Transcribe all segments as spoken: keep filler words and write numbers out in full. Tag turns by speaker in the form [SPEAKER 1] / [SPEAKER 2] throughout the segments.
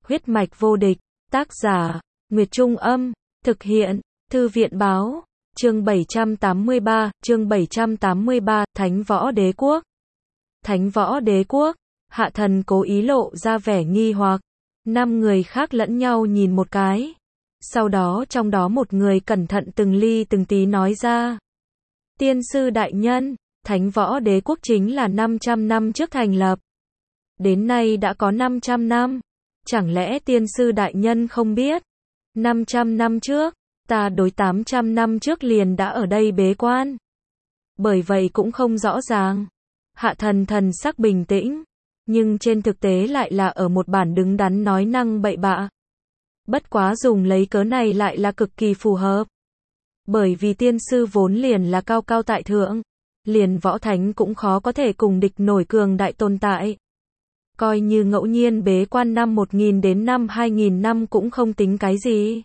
[SPEAKER 1] Huyết mạch vô địch, tác giả, Nguyệt Trung Âm, thực hiện, Thư viện Báo, chương bảy trăm tám mươi ba, chương bảy trăm tám mươi ba, Thánh Võ Đế Quốc. Thánh Võ Đế Quốc, Hạ Thần cố ý lộ ra vẻ nghi hoặc, năm người khác lẫn nhau nhìn một cái. Sau đó trong đó một người cẩn thận từng ly từng tí nói ra. Tiên sư đại nhân, Thánh Võ Đế Quốc chính là năm trăm năm trước thành lập. Đến nay đã có năm trăm năm. Chẳng lẽ tiên sư đại nhân không biết? năm trăm năm trước, ta đối tám trăm năm trước liền đã ở đây bế quan. Bởi vậy cũng không rõ ràng. Hạ Thần thần sắc bình tĩnh, nhưng trên thực tế lại là ở một bản đứng đắn nói năng bậy bạ. Bất quá dùng lấy cớ này lại là cực kỳ phù hợp. Bởi vì tiên sư vốn liền là cao cao tại thượng, liền võ thánh cũng khó có thể cùng địch nổi cường đại tồn tại. Coi như ngẫu nhiên bế quan năm một nghìn đến năm hai nghìn năm cũng không tính cái gì.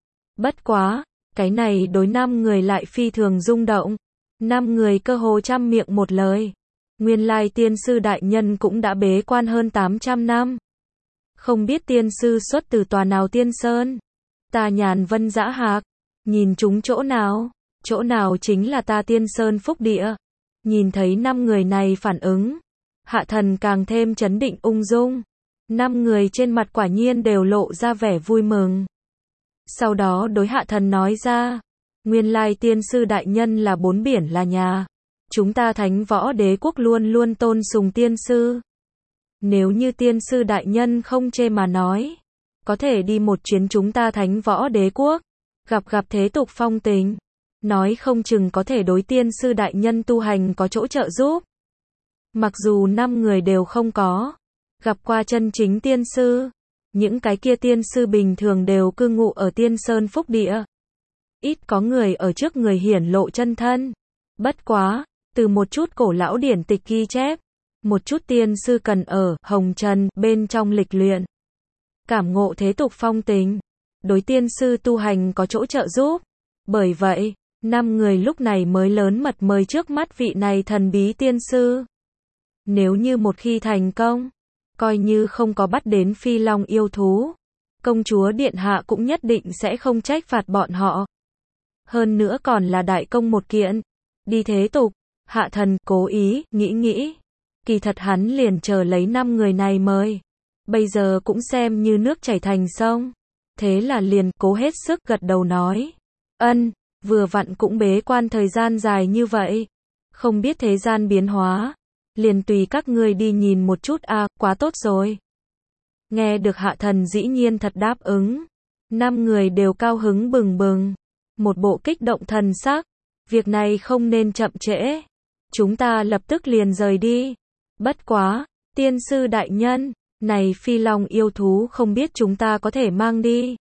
[SPEAKER 1] Bất quá, cái này đối năm người lại phi thường rung động. Năm người cơ hồ trăm miệng một lời. Nguyên lai tiên sư đại nhân cũng đã bế quan hơn tám trăm năm. Không biết tiên sư xuất từ tòa nào tiên sơn? Ta Nhàn Vân Dã Hạc, nhìn chúng chỗ nào? Chỗ nào chính là ta Tiên Sơn Phúc Địa. Nhìn thấy năm người này phản ứng, Hạ Thần càng thêm chấn định ung dung. Năm người trên mặt quả nhiên đều lộ ra vẻ vui mừng. Sau đó đối Hạ Thần nói ra, nguyên lai tiên sư đại nhân là bốn biển là nhà. Chúng ta Thánh Võ Đế Quốc luôn luôn tôn sùng tiên sư. Nếu như tiên sư đại nhân không chê mà nói, có thể đi một chuyến chúng ta Thánh Võ Đế Quốc, gặp gặp thế tục phong tình. Nói không chừng có thể đối tiên sư đại nhân tu hành có chỗ trợ giúp. Mặc dù năm người đều không có gặp qua chân chính tiên sư, những cái kia tiên sư bình thường đều cư ngụ ở Tiên Sơn Phúc Địa. Ít có người ở trước người hiển lộ chân thân. Bất quá, từ một chút cổ lão điển tịch ghi chép, một chút tiên sư cần ở hồng trần bên trong lịch luyện, cảm ngộ thế tục phong tình, đối tiên sư tu hành có chỗ trợ giúp. Bởi vậy, năm người lúc này mới lớn mật mời trước mắt vị này thần bí tiên sư. Nếu như một khi thành công, coi như không có bắt đến phi long yêu thú, công chúa điện hạ cũng nhất định sẽ không trách phạt bọn họ. Hơn nữa còn là đại công một kiện. Đi thế tục, Hạ Thần cố ý nghĩ nghĩ, kỳ thật hắn liền chờ lấy năm người này mời. Bây giờ cũng xem như nước chảy thành sông. Thế là liền cố hết sức gật đầu nói, ân, vừa vặn cũng bế quan thời gian dài như vậy, không biết thế gian biến hóa, liền tùy các ngươi đi nhìn một chút a, à, quá tốt rồi. Nghe được Hạ Thần dĩ nhiên thật đáp ứng, năm người đều cao hứng bừng bừng, một bộ kích động thần sắc. Việc này không nên chậm trễ, chúng ta lập tức liền rời đi. Bất quá, tiên sư đại nhân, này phi long yêu thú không biết chúng ta có thể mang đi.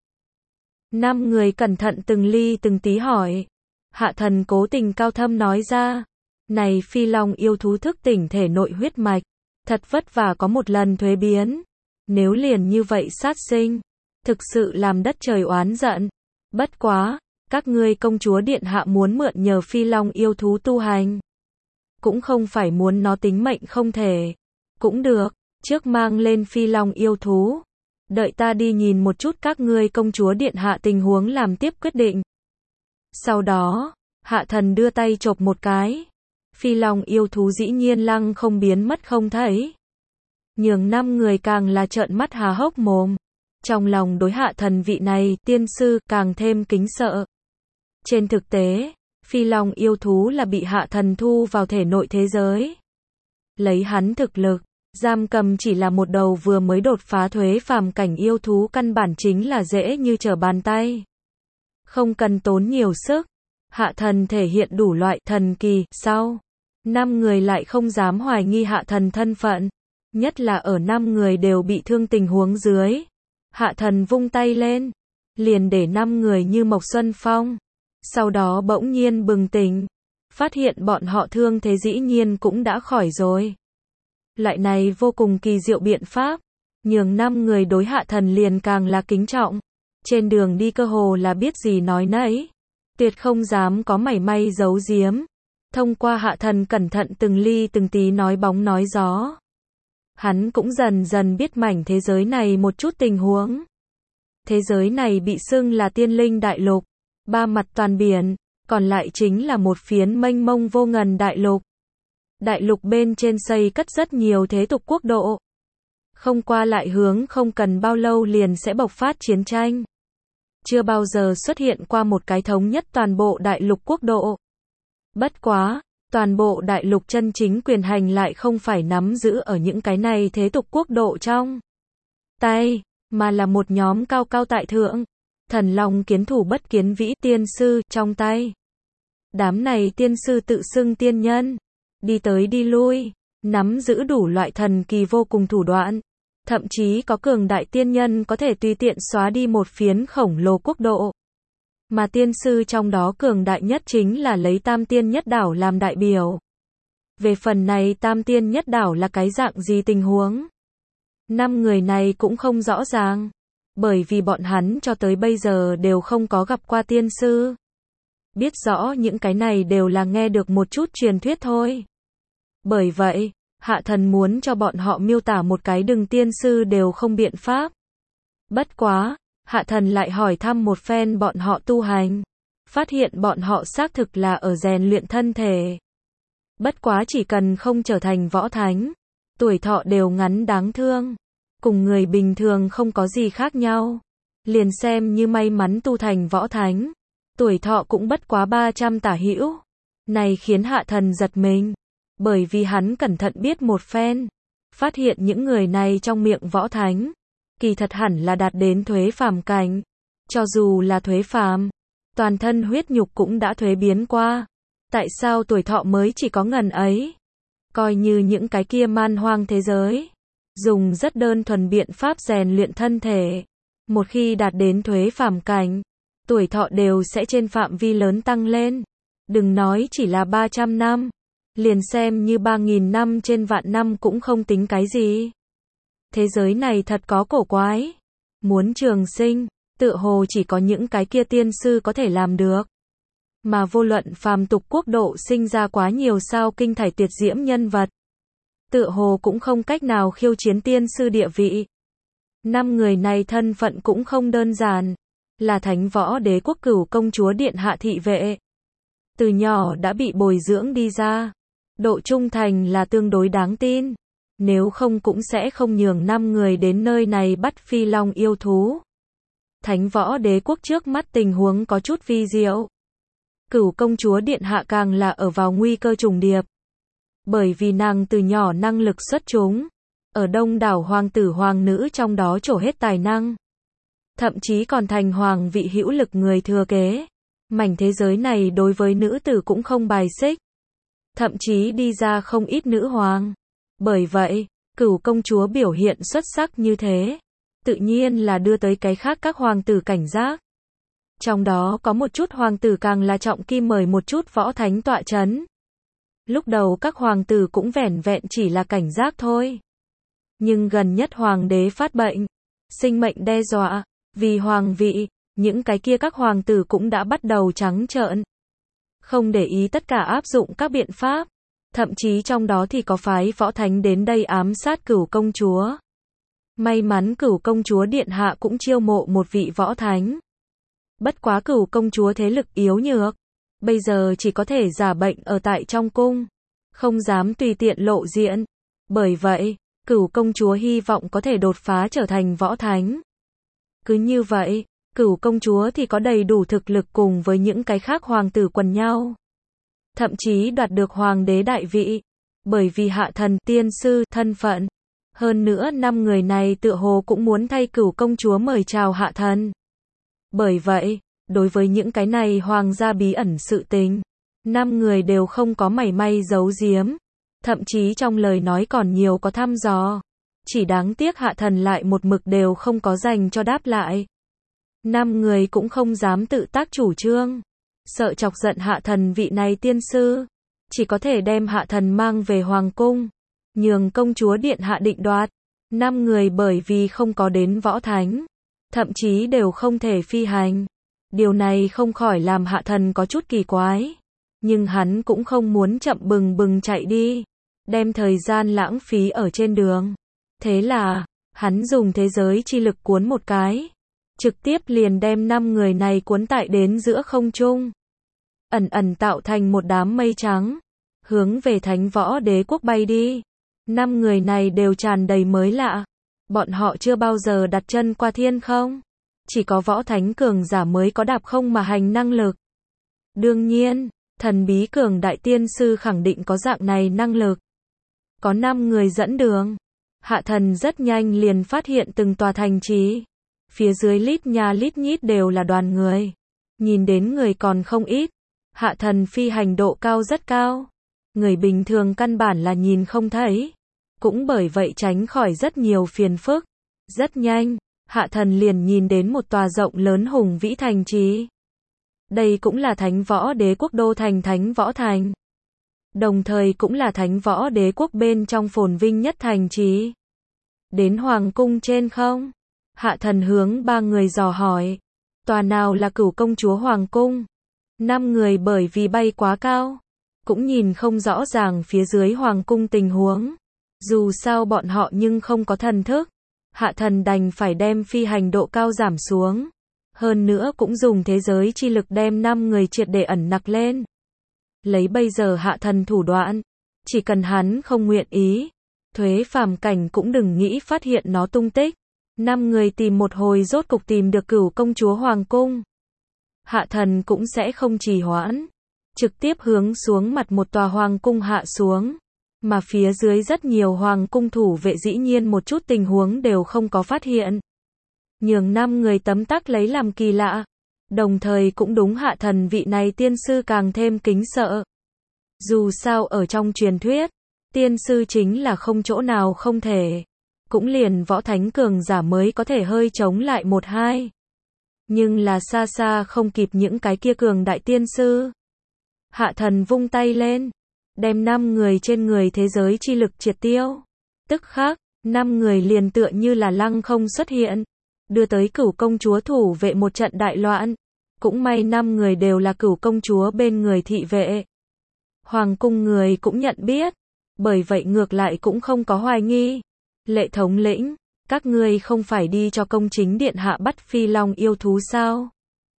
[SPEAKER 1] Năm người cẩn thận từng ly từng tí hỏi. Hạ Thần cố tình cao thâm nói ra, này phi long yêu thú thức tỉnh thể nội huyết mạch, thật vất vả có một lần thuế biến. Nếu liền như vậy sát sinh, thực sự làm đất trời oán giận. Bất quá, các ngươi công chúa điện hạ muốn mượn nhờ phi long yêu thú tu hành, cũng không phải muốn nó tính mệnh không thể. Cũng được, trước mang lên phi long yêu thú, đợi ta đi nhìn một chút các ngươi công chúa điện hạ tình huống làm tiếp quyết định. Sau đó, Hạ Thần đưa tay chộp một cái, phi long yêu thú dĩ nhiên lăng không biến mất không thấy. Nhường năm người càng là trợn mắt há hốc mồm. Trong lòng đối Hạ Thần vị này tiên sư càng thêm kính sợ. Trên thực tế, phi long yêu thú là bị Hạ Thần thu vào thể nội thế giới. Lấy hắn thực lực, giam cầm chỉ là một đầu vừa mới đột phá thuế phàm cảnh yêu thú căn bản chính là dễ như trở bàn tay. Không cần tốn nhiều sức, Hạ Thần thể hiện đủ loại thần kỳ. Sau, năm người lại không dám hoài nghi Hạ Thần thân phận, nhất là ở năm người đều bị thương tình huống dưới. Hạ Thần vung tay lên, liền để năm người như Mộc Xuân Phong. Sau đó bỗng nhiên bừng tỉnh, phát hiện bọn họ thương thế dĩ nhiên cũng đã khỏi rồi. Loại này vô cùng kỳ diệu biện pháp, nhường năm người đối Hạ Thần liền càng là kính trọng. Trên đường đi cơ hồ là biết gì nói nấy, tuyệt không dám có mảy may giấu giếm. Thông qua Hạ Thần cẩn thận từng ly từng tí nói bóng nói gió, hắn cũng dần dần biết mảnh thế giới này một chút tình huống. Thế giới này bị xưng là Tiên Linh Đại Lục, ba mặt toàn biển, còn lại chính là một phiến mênh mông vô ngần đại lục. Đại lục bên trên xây cất rất nhiều thế tục quốc độ. Không qua lại hướng không cần bao lâu liền sẽ bộc phát chiến tranh. Chưa bao giờ xuất hiện qua một cái thống nhất toàn bộ đại lục quốc độ. Bất quá, toàn bộ đại lục chân chính quyền hành lại không phải nắm giữ ở những cái này thế tục quốc độ trong tay, mà là một nhóm cao cao tại thượng, thần long kiến thủ bất kiến vĩ tiên sư trong tay. Đám này tiên sư tự xưng tiên nhân, đi tới đi lui, nắm giữ đủ loại thần kỳ vô cùng thủ đoạn. Thậm chí có cường đại tiên nhân có thể tùy tiện xóa đi một phiến khổng lồ quốc độ. Mà tiên sư trong đó cường đại nhất chính là lấy Tam Tiên Nhất Đảo làm đại biểu. Về phần này Tam Tiên Nhất Đảo là cái dạng gì tình huống? Năm người này cũng không rõ ràng. Bởi vì bọn hắn cho tới bây giờ đều không có gặp qua tiên sư. Biết rõ những cái này đều là nghe được một chút truyền thuyết thôi. Bởi vậy, Hạ Thần muốn cho bọn họ miêu tả một cái đừng tiên sư đều không biện pháp. Bất quá, Hạ Thần lại hỏi thăm một phen bọn họ tu hành. Phát hiện bọn họ xác thực là ở rèn luyện thân thể. Bất quá chỉ cần không trở thành võ thánh, tuổi thọ đều ngắn đáng thương. Cùng người bình thường không có gì khác nhau. Liền xem như may mắn tu thành võ thánh, tuổi thọ cũng bất quá ba trăm tả hữu. Này khiến Hạ Thần giật mình. Bởi vì hắn cẩn thận biết một phen, phát hiện những người này trong miệng võ thánh, kỳ thật hẳn là đạt đến thuế phàm cảnh. Cho dù là thuế phàm, toàn thân huyết nhục cũng đã thuế biến qua. Tại sao tuổi thọ mới chỉ có ngần ấy? Coi như những cái kia man hoang thế giới, dùng rất đơn thuần biện pháp rèn luyện thân thể. Một khi đạt đến thuế phàm cảnh, tuổi thọ đều sẽ trên phạm vi lớn tăng lên. Đừng nói chỉ là ba trăm năm. Liền xem như ba nghìn năm trên vạn năm cũng không tính cái gì. Thế giới này thật có cổ quái. Muốn trường sinh, tựa hồ chỉ có những cái kia tiên sư có thể làm được. Mà vô luận phàm tục quốc độ sinh ra quá nhiều sao kinh thải tuyệt diễm nhân vật. Tựa hồ cũng không cách nào khiêu chiến tiên sư địa vị. Năm người này thân phận cũng không đơn giản. Là Thánh Võ Đế Quốc Cửu Công Chúa Điện Hạ thị vệ. Từ nhỏ đã bị bồi dưỡng đi ra. Độ trung thành là tương đối đáng tin. Nếu không cũng sẽ không nhường năm người đến nơi này bắt phi long yêu thú. Thánh Võ Đế Quốc trước mắt tình huống có chút vi diệu. Cửu Công Chúa Điện Hạ càng là ở vào nguy cơ trùng điệp. Bởi vì nàng từ nhỏ năng lực xuất chúng. Ở đông đảo hoàng tử hoàng nữ trong đó trổ hết tài năng. Thậm chí còn thành hoàng vị hữu lực người thừa kế. Mảnh thế giới này đối với nữ tử cũng không bài xích. Thậm chí đi ra không ít nữ hoàng. Bởi vậy, Cửu Công Chúa biểu hiện xuất sắc như thế. Tự nhiên là đưa tới cái khác các hoàng tử cảnh giác. Trong đó có một chút hoàng tử càng là trọng kim mời một chút võ thánh tọa chấn. Lúc đầu các hoàng tử cũng vẻn vẹn chỉ là cảnh giác thôi. Nhưng gần nhất hoàng đế phát bệnh, sinh mệnh đe dọa, vì hoàng vị, những cái kia các hoàng tử cũng đã bắt đầu trắng trợn. Không để ý tất cả áp dụng các biện pháp. Thậm chí trong đó thì có phái võ thánh đến đây ám sát Cửu Công Chúa. May mắn Cửu Công Chúa Điện Hạ cũng chiêu mộ một vị võ thánh. Bất quá Cửu Công Chúa thế lực yếu nhược. Bây giờ chỉ có thể giả bệnh ở tại trong cung. Không dám tùy tiện lộ diện. Bởi vậy, Cửu Công Chúa hy vọng có thể đột phá trở thành võ thánh. Cứ như vậy, Cửu Công Chúa thì có đầy đủ thực lực cùng với những cái khác hoàng tử quần nhau. Thậm chí đoạt được hoàng đế đại vị. Bởi vì Hạ Thần tiên sư thân phận. Hơn nữa năm người này tựa hồ cũng muốn thay Cửu Công Chúa mời chào Hạ Thần. Bởi vậy, đối với những cái này hoàng gia bí ẩn sự tình, năm người đều không có mảy may giấu giếm. Thậm chí trong lời nói còn nhiều có thăm dò. Chỉ đáng tiếc Hạ Thần lại một mực đều không có dành cho đáp lại. Năm người cũng không dám tự tác chủ trương. Sợ chọc giận Hạ Thần vị này tiên sư. Chỉ có thể đem Hạ Thần mang về hoàng cung. Nhường công chúa điện hạ định đoạt. Năm người bởi vì không có đến võ thánh. Thậm chí đều không thể phi hành. Điều này không khỏi làm Hạ Thần có chút kỳ quái. Nhưng hắn cũng không muốn chậm bừng bừng chạy đi. Đem thời gian lãng phí ở trên đường. Thế là, hắn dùng thế giới chi lực cuốn một cái, trực tiếp liền đem năm người này cuốn tại đến giữa không trung. Ẩn ẩn tạo thành một đám mây trắng, hướng về Thánh Võ Đế Quốc bay đi. Năm người này đều tràn đầy mới lạ. Bọn họ chưa bao giờ đặt chân qua thiên không. Chỉ có võ thánh cường giả mới có đạp không mà hành năng lực. Đương nhiên, thần bí cường đại tiên sư khẳng định có dạng này năng lực. Có năm người dẫn đường. Hạ thần rất nhanh liền phát hiện từng tòa thành trì. Phía dưới lít nha lít nhít đều là đoàn người. Nhìn đến người còn không ít. Hạ thần phi hành độ cao rất cao. Người bình thường căn bản là nhìn không thấy. Cũng bởi vậy tránh khỏi rất nhiều phiền phức. Rất nhanh, hạ thần liền nhìn đến một tòa rộng lớn hùng vĩ thành trì. Đây cũng là Thánh Võ Đế Quốc đô thành Thánh Võ Thành. Đồng thời cũng là Thánh Võ Đế Quốc bên trong phồn vinh nhất thành trì. Đến Hoàng cung trên không? Hạ thần hướng ba người dò hỏi. Tòa nào là Cửu công chúa Hoàng cung? Năm người bởi vì bay quá cao, cũng nhìn không rõ ràng phía dưới Hoàng cung tình huống. Dù sao bọn họ nhưng không có thần thức. Hạ thần đành phải đem phi hành độ cao giảm xuống. Hơn nữa cũng dùng thế giới chi lực đem năm người triệt để ẩn nặc lên. Lấy bây giờ hạ thần thủ đoạn, chỉ cần hắn không nguyện ý, thuế phàm cảnh cũng đừng nghĩ phát hiện nó tung tích. Năm người tìm một hồi rốt cục tìm được Cửu công chúa Hoàng cung. Hạ thần cũng sẽ không trì hoãn, trực tiếp hướng xuống mặt một tòa Hoàng cung hạ xuống. Mà phía dưới rất nhiều Hoàng cung thủ vệ dĩ nhiên một chút tình huống đều không có phát hiện. Nhường năm người tấm tắc lấy làm kỳ lạ. Đồng thời cũng đúng hạ thần vị này tiên sư càng thêm kính sợ. Dù sao ở trong truyền thuyết, tiên sư chính là không chỗ nào không thể. Cũng liền võ thánh cường giả mới có thể hơi chống lại một hai. Nhưng là xa xa không kịp những cái kia cường đại tiên sư. Hạ thần vung tay lên, đem năm người trên người thế giới chi lực triệt tiêu. Tức khắc, năm người liền tựa như là lăng không xuất hiện, đưa tới Cửu công chúa thủ vệ một trận đại loạn. Cũng may năm người đều là Cửu công chúa bên người thị vệ. Hoàng cung người cũng nhận biết, bởi vậy ngược lại cũng không có hoài nghi. Lệ thống lĩnh, các ngươi không phải đi cho công chính điện hạ bắt phi long yêu thú sao?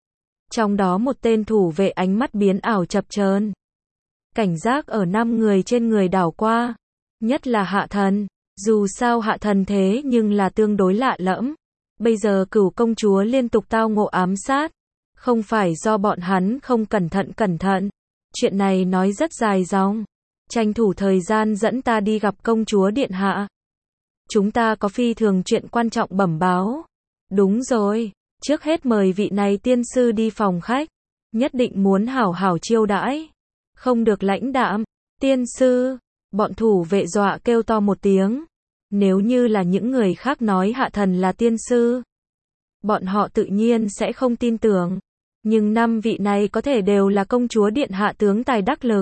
[SPEAKER 1] Trong đó một tên thủ vệ ánh mắt biến ảo chập chờn, cảnh giác ở năm người trên người đảo qua, nhất là hạ thần. Dù sao hạ thần thế nhưng là tương đối lạ lẫm. Bây giờ Cửu công chúa liên tục tao ngộ ám sát, không phải do bọn hắn không cẩn thận cẩn thận. Chuyện này nói rất dài dòng. Tranh thủ thời gian dẫn ta đi gặp công chúa điện hạ. Chúng ta có phi thường chuyện quan trọng bẩm báo. Đúng rồi, trước hết mời vị này tiên sư đi phòng khách. Nhất định muốn hảo hảo chiêu đãi. Không được lãnh đạm. Tiên sư, bọn thủ vệ dọa kêu to một tiếng. Nếu như là những người khác nói hạ thần là tiên sư, bọn họ tự nhiên sẽ không tin tưởng. Nhưng năm vị này có thể đều là công chúa điện hạ tướng tài đắc lực.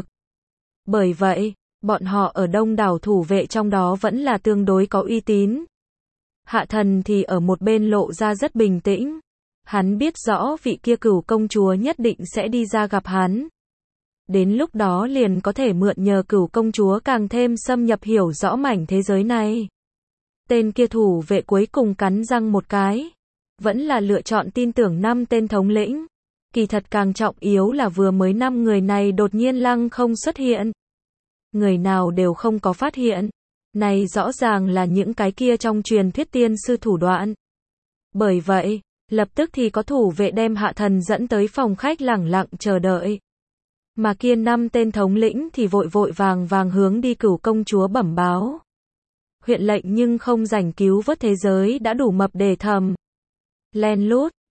[SPEAKER 1] Bởi vậy, bọn họ ở đông đảo thủ vệ trong đó vẫn là tương đối có uy tín. Hạ thần thì ở một bên lộ ra rất bình tĩnh. Hắn biết rõ vị kia Cửu công chúa nhất định sẽ đi ra gặp hắn. Đến lúc đó liền có thể mượn nhờ Cửu công chúa càng thêm xâm nhập hiểu rõ mảnh thế giới này. Tên kia thủ vệ cuối cùng cắn răng một cái. Vẫn là lựa chọn tin tưởng năm tên thống lĩnh. Kỳ thật càng trọng yếu là vừa mới năm người này đột nhiên lăng không xuất hiện. Người nào đều không có phát hiện. Này rõ ràng là những cái kia trong truyền thuyết tiên sư thủ đoạn. Bởi vậy, lập tức thì có thủ vệ đem hạ thần dẫn tới phòng khách lẳng lặng chờ đợi. Mà kia năm tên thống lĩnh thì vội vội vàng vàng hướng đi Cửu công chúa bẩm báo. Huyện lệnh nhưng không rảnh cứu vớt thế giới đã đủ mập để thầm. Len lút,